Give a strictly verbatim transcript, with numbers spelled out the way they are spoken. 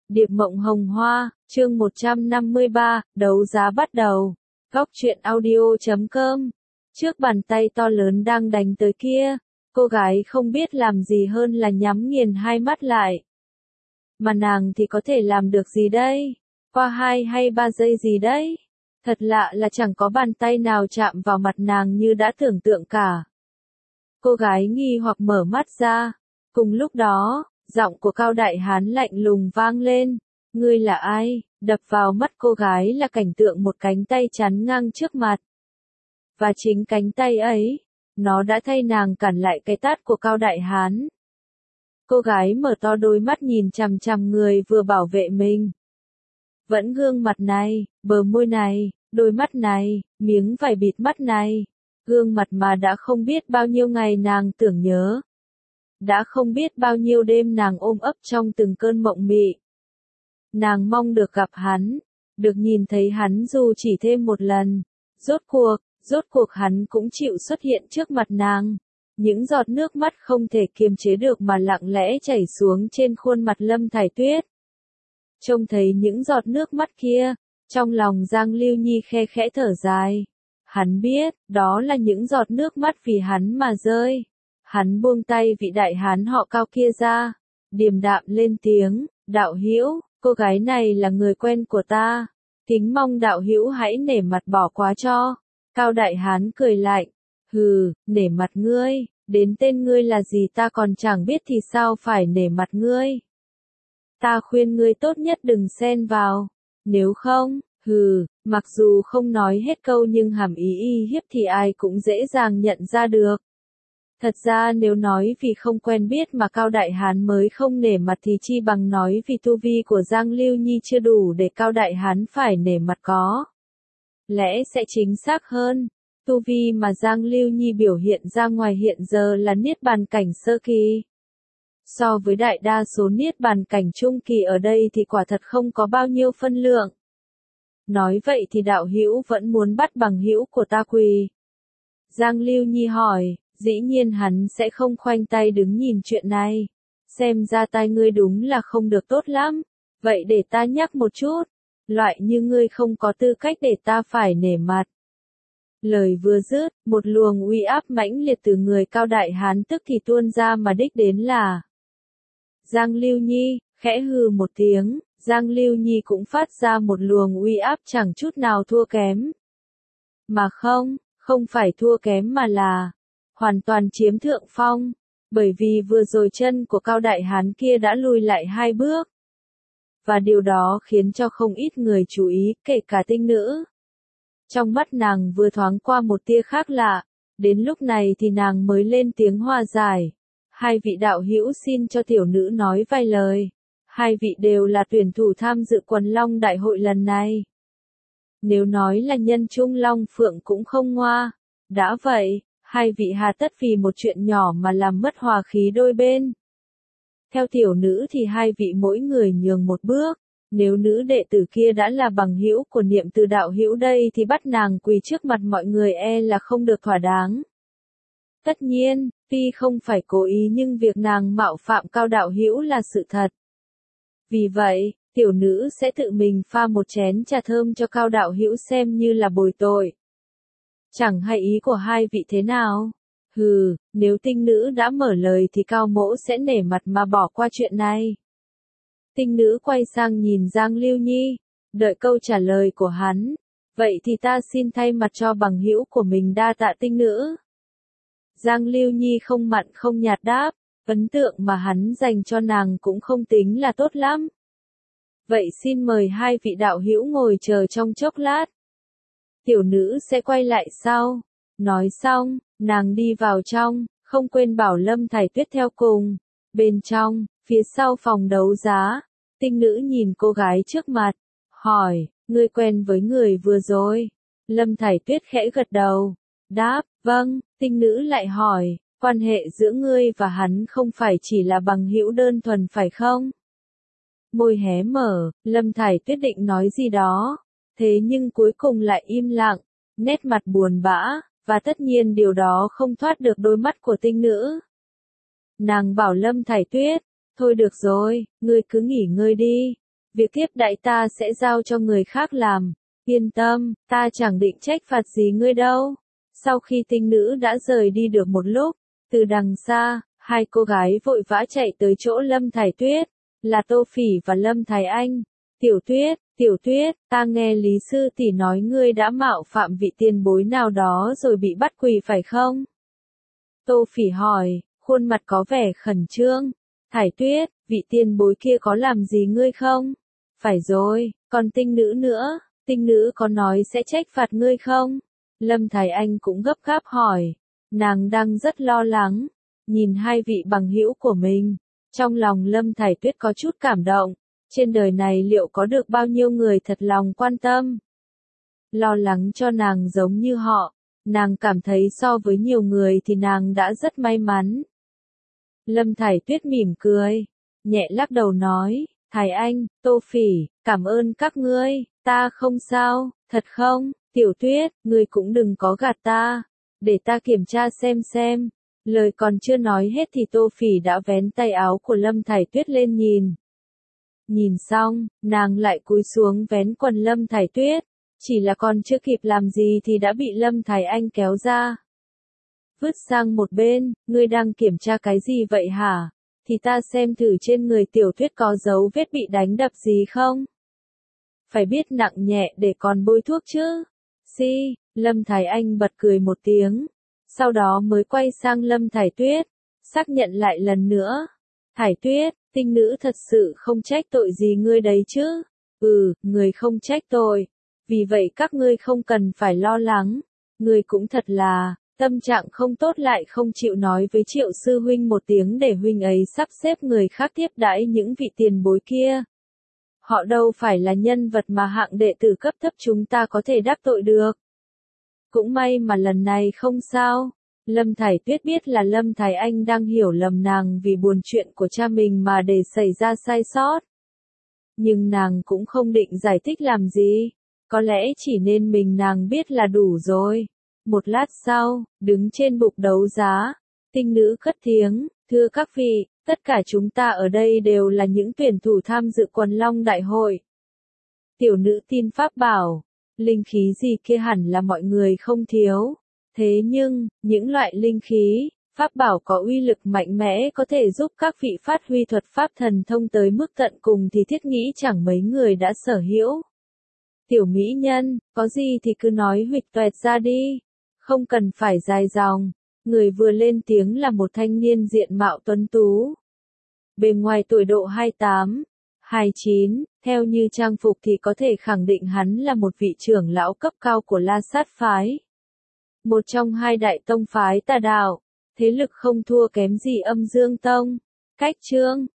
Điệp Mộng Hồng Hoa, chương một trăm năm mươi ba, đấu giá bắt đầu. Góc truyện audio chấm com. Trước bàn tay to lớn đang đánh tới kia, cô gái không biết làm gì hơn là nhắm nghiền hai mắt lại. Mà nàng thì có thể làm được gì đây? Qua hai hay ba giây gì đấy? Thật lạ là chẳng có bàn tay nào chạm vào mặt nàng như đã tưởng tượng cả. Cô gái nghi hoặc mở mắt ra. Cùng lúc đó, giọng của Cao Đại Hán lạnh lùng vang lên. Ngươi là ai? Đập vào mắt cô gái là cảnh tượng một cánh tay chắn ngang trước mặt. Và chính cánh tay ấy, nó đã thay nàng cản lại cái tát của Cao Đại Hán. Cô gái mở to đôi mắt nhìn chằm chằm người vừa bảo vệ mình. Vẫn gương mặt này, bờ môi này, đôi mắt này, miếng vải bịt mắt này. Gương mặt mà đã không biết bao nhiêu ngày nàng tưởng nhớ. Đã không biết bao nhiêu đêm nàng ôm ấp trong từng cơn mộng mị. Nàng mong được gặp hắn, được nhìn thấy hắn dù chỉ thêm một lần. Rốt cuộc, rốt cuộc hắn cũng chịu xuất hiện trước mặt nàng. Những giọt nước mắt không thể kiềm chế được mà lặng lẽ chảy xuống trên khuôn mặt Lâm Thải Tuyết. Trông thấy những giọt nước mắt kia, trong lòng Giang Lưu Nhi khe khẽ thở dài. Hắn biết, đó là những giọt nước mắt vì hắn mà rơi. Hắn buông tay vị đại hán họ Cao kia ra, điềm đạm lên tiếng, đạo hữu, cô gái này là người quen của ta, kính mong đạo hữu hãy nể mặt bỏ qua cho. Cao đại hán cười lạnh, hừ, nể mặt ngươi, đến tên ngươi là gì ta còn chẳng biết thì sao phải nể mặt ngươi. Ta khuyên ngươi tốt nhất đừng xen vào, nếu không, hừ, mặc dù không nói hết câu nhưng hàm ý y hiếp thì ai cũng dễ dàng nhận ra được. Thật ra nếu nói vì không quen biết mà Cao Đại Hán mới không nể mặt thì chi bằng nói vì tu vi của Giang Lưu Nhi chưa đủ để Cao Đại Hán phải nể mặt có. Lẽ sẽ chính xác hơn, tu vi mà Giang Lưu Nhi biểu hiện ra ngoài hiện giờ là Niết Bàn cảnh sơ kỳ. So với đại đa số Niết Bàn cảnh trung kỳ ở đây thì quả thật không có bao nhiêu phân lượng. Nói vậy thì đạo hữu vẫn muốn bắt bằng hữu của ta quỳ. Giang Lưu Nhi hỏi. Dĩ nhiên hắn sẽ không khoanh tay đứng nhìn chuyện này. Xem ra tai ngươi đúng là không được tốt lắm. Vậy để ta nhắc một chút. Loại như ngươi không có tư cách để ta phải nể mặt. Lời vừa dứt, một luồng uy áp mãnh liệt từ người Cao Đại Hán tức thì tuôn ra mà đích đến là Giang Lưu Nhi, khẽ hừ một tiếng, Giang Lưu Nhi cũng phát ra một luồng uy áp chẳng chút nào thua kém. Mà không, không phải thua kém mà là hoàn toàn chiếm thượng phong, bởi vì vừa rồi chân của Cao Đại Hán kia đã lùi lại hai bước. Và điều đó khiến cho không ít người chú ý, kể cả tinh nữ. Trong mắt nàng vừa thoáng qua một tia khác lạ, đến lúc này thì nàng mới lên tiếng hòa giải. Hai vị đạo hữu xin cho tiểu nữ nói vài lời. Hai vị đều là tuyển thủ tham dự quần long đại hội lần này. Nếu nói là nhân trung long phượng cũng không ngoa. Đã vậy, hai vị hà tất vì một chuyện nhỏ mà làm mất hòa khí đôi bên. Theo tiểu nữ thì hai vị mỗi người nhường một bước. Nếu nữ đệ tử kia đã là bằng hữu của Niệm Từ đạo hữu đây thì bắt nàng quỳ trước mặt mọi người e là không được thỏa đáng. Tất nhiên, tuy không phải cố ý nhưng việc nàng mạo phạm Cao đạo hữu là sự thật. Vì vậy, tiểu nữ sẽ tự mình pha một chén trà thơm cho Cao đạo hữu xem như là bồi tội. Chẳng hay ý của hai vị thế nào? Hừ, nếu tinh nữ đã mở lời thì Cao mỗ sẽ nể mặt mà bỏ qua chuyện này. Tinh nữ quay sang nhìn Giang Lưu Nhi, đợi câu trả lời của hắn. Vậy thì ta xin thay mặt cho bằng hữu của mình đa tạ tinh nữ. Giang Lưu Nhi không mặn không nhạt đáp, ấn tượng mà hắn dành cho nàng cũng không tính là tốt lắm. Vậy xin mời hai vị đạo hữu ngồi chờ trong chốc lát. Tiểu nữ sẽ quay lại sau. Nói xong, nàng đi vào trong, không quên bảo Lâm Thải Tuyết theo cùng. Bên trong, phía sau phòng đấu giá, tinh nữ nhìn cô gái trước mặt, hỏi, ngươi quen với người vừa rồi. Lâm Thải Tuyết khẽ gật đầu, đáp, vâng. Tinh nữ lại hỏi, quan hệ giữa ngươi và hắn không phải chỉ là bằng hữu đơn thuần phải không? Môi hé mở, Lâm Thải Tuyết định nói gì đó. Thế nhưng cuối cùng lại im lặng, nét mặt buồn bã, và tất nhiên điều đó không thoát được đôi mắt của tinh nữ. Nàng bảo Lâm Thải Tuyết, thôi được rồi, ngươi cứ nghỉ ngơi đi, việc tiếp đãi ta sẽ giao cho người khác làm. Yên tâm, ta chẳng định trách phạt gì ngươi đâu. Sau khi tinh nữ đã rời đi được một lúc, từ đằng xa, hai cô gái vội vã chạy tới chỗ Lâm Thải Tuyết, là Tô Phỉ và Lâm Thái Anh. Tiểu Tuyết, Tiểu Tuyết, ta nghe Lý sư tỷ nói ngươi đã mạo phạm vị tiền bối nào đó rồi bị bắt quỳ phải không? Tô Phỉ hỏi, khuôn mặt có vẻ khẩn trương. Thải Tuyết, vị tiền bối kia có làm gì ngươi không? Phải rồi, còn tinh nữ nữa, tinh nữ có nói sẽ trách phạt ngươi không? Lâm Thái Anh cũng gấp gáp hỏi, nàng đang rất lo lắng, nhìn hai vị bằng hữu của mình. Trong lòng Lâm Thải Tuyết có chút cảm động, trên đời này liệu có được bao nhiêu người thật lòng quan tâm, lo lắng cho nàng giống như họ, nàng cảm thấy so với nhiều người thì nàng đã rất may mắn. Lâm Thải Tuyết mỉm cười, nhẹ lắc đầu nói, Thái Anh, Tô Phỉ, cảm ơn các ngươi, ta không sao, thật không, Tiểu Tuyết, ngươi cũng đừng có gạt ta, để ta kiểm tra xem xem. Lời còn chưa nói hết thì Tô Phỉ đã vén tay áo của Lâm Thải Tuyết lên nhìn. Nhìn xong, nàng lại cúi xuống vén quần Lâm Thải Tuyết, chỉ là còn chưa kịp làm gì thì đã bị Lâm Thái Anh kéo ra. Vứt sang một bên, ngươi đang kiểm tra cái gì vậy hả? Thì ta xem thử trên người Tiểu Tuyết có dấu vết bị đánh đập gì không? Phải biết nặng nhẹ để còn bôi thuốc chứ. Si, Lâm Thái Anh bật cười một tiếng, sau đó mới quay sang Lâm Thải Tuyết, xác nhận lại lần nữa. Thải Tuyết, tinh nữ thật sự không trách tội gì ngươi đấy chứ? Ừ, người không trách tội. Vì vậy các ngươi không cần phải lo lắng. Ngươi cũng thật là, tâm trạng không tốt lại không chịu nói với Triệu sư huynh một tiếng để huynh ấy sắp xếp người khác tiếp đãi những vị tiền bối kia. Họ đâu phải là nhân vật mà hạng đệ tử cấp thấp chúng ta có thể đắc tội được. Cũng may mà lần này không sao. Lâm Thải Tuyết biết là Lâm Thái Anh đang hiểu lầm nàng vì buồn chuyện của cha mình mà để xảy ra sai sót. Nhưng nàng cũng không định giải thích làm gì. Có lẽ chỉ nên mình nàng biết là đủ rồi. Một lát sau, đứng trên bục đấu giá, tinh nữ cất tiếng, thưa các vị, tất cả chúng ta ở đây đều là những tuyển thủ tham dự quần long đại hội. Tiểu nữ tin pháp bảo, linh khí gì kia hẳn là mọi người không thiếu. Thế nhưng, những loại linh khí, pháp bảo có uy lực mạnh mẽ có thể giúp các vị phát huy thuật pháp thần thông tới mức tận cùng thì thiết nghĩ chẳng mấy người đã sở hữu. Tiểu mỹ nhân, có gì thì cứ nói huỵch toẹt ra đi, không cần phải dài dòng. Người vừa lên tiếng là một thanh niên diện mạo tuấn tú. Bề ngoài tuổi độ hai mươi tám, hai mươi chín, theo như trang phục thì có thể khẳng định hắn là một vị trưởng lão cấp cao của La Sát phái. Một trong hai đại tông phái tà đạo, thế lực không thua kém gì Âm Dương Tông. Cách chương